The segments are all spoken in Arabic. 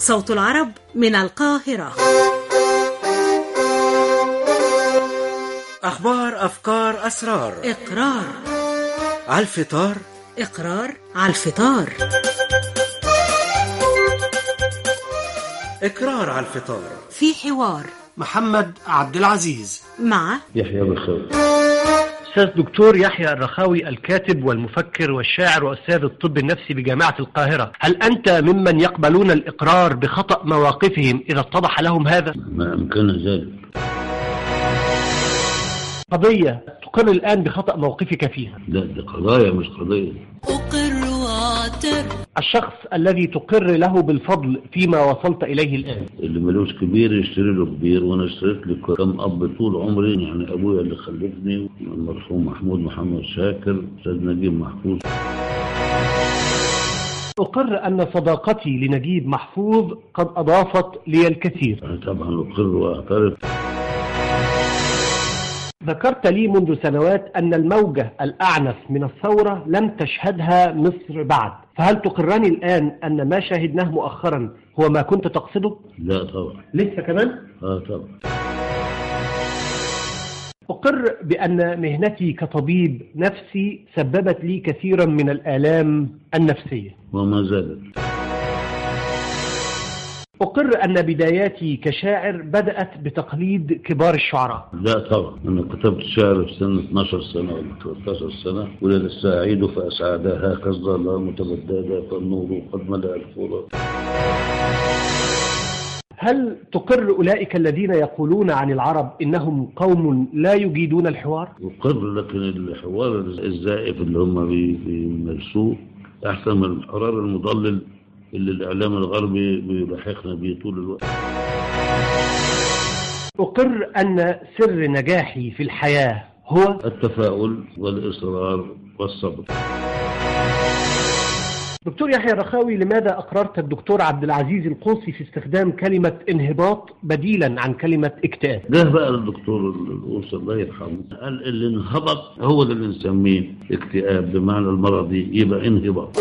صوت العرب من القاهرة. أخبار، أفكار، أسرار. إقرار على الفطار. إقرار على الفطار. إقرار على الفطار. في حوار محمد عبد العزيز مع يحيى بالخير. أستاذ دكتور يحيى الرخاوي، الكاتب والمفكر والشاعر وأستاذ الطب النفسي بجامعة القاهرة، هل أنت ممن يقبلون الإقرار بخطأ مواقفهم إذا اتضح لهم هذا؟ ما أمكن ذلك. قضية تقر الآن بخطأ موقفك فيها. لا، دي قضايا مش قضية. أقر وأعترف. الشخص الذي تقر له بالفضل فيما وصلت إليه الآن. اللي ملوش كبير يشتري له كبير، وأنا اشتريت لي كم أب طول عمري، يعني أبويا اللي خلفني المرحوم محمود محمد شاكر، أستاذ نجيب محفوظ. أقر أن صداقتي لنجيب محفوظ قد أضافت لي الكثير. أنا طبعا أقر وأعترف. ذكرت لي منذ سنوات أن الموجة الأعنف من الثورة لم تشهدها مصر بعد، فهل تقرني الآن أن ما شاهدناه مؤخرا هو ما كنت تقصده؟ لا طبعا. لسه كمان؟ طبعا. أقر بأن مهنتي كطبيب نفسي سببت لي كثيرا من الآلام النفسية وما زالت. أقر أن بداياتي كشاعر بدأت بتقليد كبار الشعراء. لا طبعا، أنا كتبت شعر في سنة 12 سنة ولا 13 سنة، ولد السعيد فأسعدها هكذا لا متبددا فالنور قد ملأ الفرات. هل تقر أولئك الذين يقولون عن العرب إنهم قوم لا يجيدون الحوار؟ أقر، لكن الحوار الزائف اللي هم بيمارسوه أحسن من الحوار المضلل اللي الإعلام الغربي بيلحقنا بيه طول الوقت. أقر أن سر نجاحي في الحياة هو التفاؤل والإصرار والصبر. دكتور يحيى الرخاوي، لماذا أقررت الدكتور عبد العزيز القوسي في استخدام كلمة انهباط بديلا عن كلمة اكتئاب؟ ده بقى الدكتور القوسي الله يرحمه قال اللي انهبط هو ده اللي نسميه اكتئاب، بمعنى المرضي يبقى انهباط.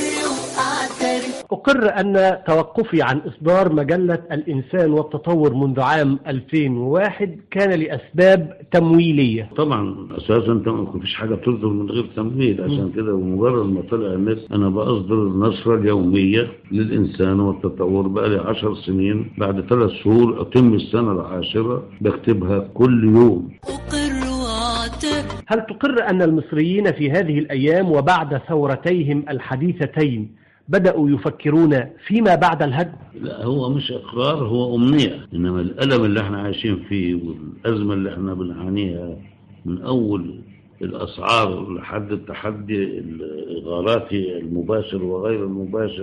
أقر أن توقفي عن إصدار مجلة الإنسان والتطور منذ عام 2001 كان لأسباب تمويلية. طبعا أساسا ما فيش حاجة تصدر من غير تمويل، عشان كده بمجرد ما طلع النت أنا بأصدر النشرة اليومية للإنسان والتطور بقى لي 10 سنين. بعد 3 شهور أتم السنة ال10 بكتبها كل يوم. هل تقر أن المصريين في هذه الأيام وبعد ثورتيهم الحديثتين بدأوا يفكرون فيما بعد الهدم؟ لا، هو مش إقرار، هو أمنية. إنما الألم اللي احنا عايشين فيه والأزمة اللي احنا بنعانيها من أول الأسعار لحد التحدي الإغاراتي المباشر وغير المباشر.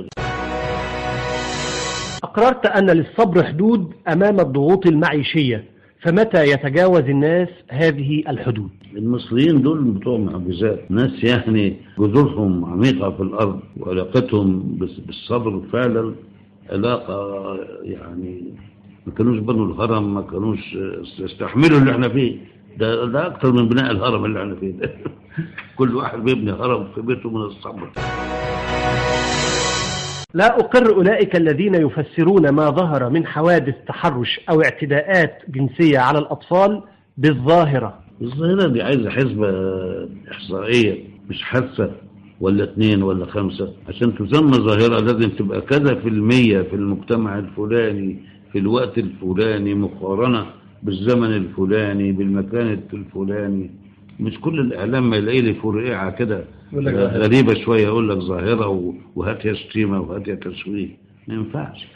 أقررت أن للصبر حدود أمام الضغوط المعيشية، فمتى يتجاوز الناس هذه الحدود؟ المصريين دول بتوع معجزات، ناس يعني جذورهم عميقة في الأرض، وعلاقتهم بالصبر فعلا علاقة يعني ما كانوش بنوا الهرم، ما كانوش استحملوا اللي احنا فيه. ده أكتر من بناء الهرم اللي احنا فيه ده. كل واحد بيبني هرم في بيته من الصبر. لا أقر أولئك الذين يفسرون ما ظهر من حوادث تحرش أو اعتداءات جنسية على الأطفال بالظاهرة. الظاهرة دي عايزة حسبة إحصائية، مش حادثة ولا 2 ولا 5 عشان تسمى ظاهرة. لازم تبقى كذا في المية في المجتمع الفلاني في الوقت الفلاني مقارنة بالزمن الفلاني بالمكان الفلاني. مش كل الإعلام ما يلاقي لي فرقعة كده غريبة شوية يقول لك ظاهرة وهات يا شتيمة وهات يا تشويه، ما ينفعش.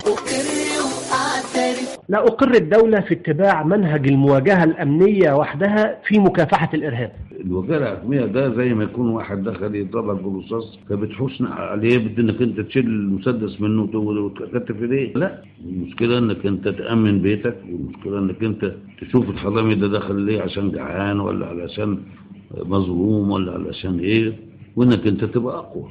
لا أقر الدولة في اتباع منهج المواجهة الأمنية وحدها في مكافحة الإرهاب. الوجهة الأمنية ده زي ما يكون واحد دخل يضربك برصاص فبتحسن عليه، بدك انت تشيل المسدس منه وتكتف ايديه. لا، المشكلة انك انت تأمن بيتك، والمشكلة انك انت تشوف الحرامي ده دخل ليه، عشان جعان ولا علشان مظلوم ولا علشان ايه، وانك انت تبقى اقوى.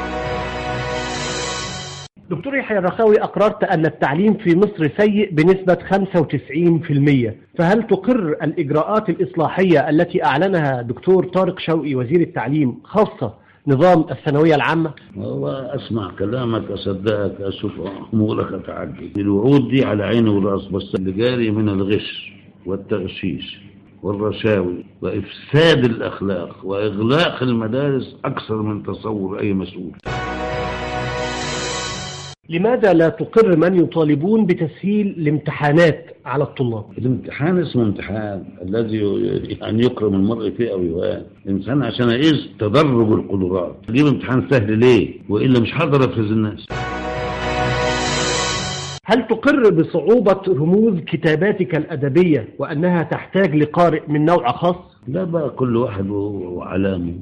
دكتور يحيى الرخاوي، أقررت أن التعليم في مصر سيء بنسبة 95%، فهل تقر الإجراءات الإصلاحية التي أعلنها دكتور طارق شوقي وزير التعليم خاصة نظام الثانوية العامة؟ وأسمع كلامك أصدقك أشوف أمورك أتعجب. الوعود دي على عيني ورأس، بس اللي جاري من الغش والتغشيش والرشاوي وإفساد الأخلاق وإغلاق المدارس أكثر من تصور أي مسؤول. لماذا لا تقر من يطالبون بتسهيل الامتحانات على الطلاب؟ الامتحان اسمه امتحان الذي أن يكرم المرء فيه أو يهان. الإنسان عشان يقيس تدرج القدرات. تجيب امتحان سهل ليه؟ وإلا مش هقدر أفرز الناس. هل تقر بصعوبة رموز كتاباتك الأدبية وأنها تحتاج لقارئ من نوع خاص؟ لا بقى، كل واحد وعلامه.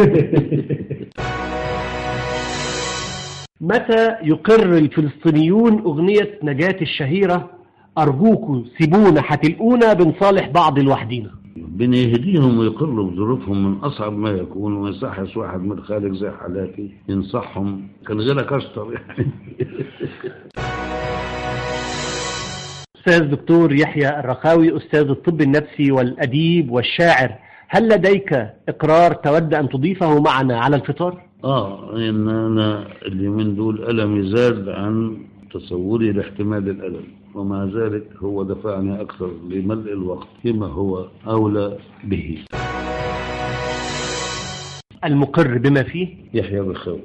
متى يقر الفلسطينيون أغنية نجاة الشهيرة أرجوكوا سيبونا هتلقونا بنصالح بعض لوحدينا؟ بنهديهم ويقروا بظروفهم من أصعب ما يكون، وما يصحش واحد من خالق زي حالاتي ينصحهم، كان غيرك أشطر يعني. أستاذ دكتور يحيى الرخاوي، أستاذ الطب النفسي والأديب والشاعر، هل لديك إقرار تود أن تضيفه معنا على الفطار؟ إن أنا اليومين دول ألمي زاد عن تصوري لاحتمال الألم، ومع ذلك هو دفعني أكثر لملء الوقت فيما هو أولى به. المقر بما فيه يحيى الرخاوي.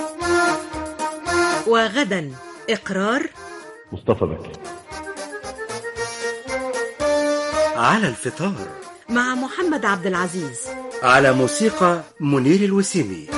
وغدا إقرار مصطفى بكر. على الفطار مع محمد عبد العزيز. على موسيقى منير الوسيمي.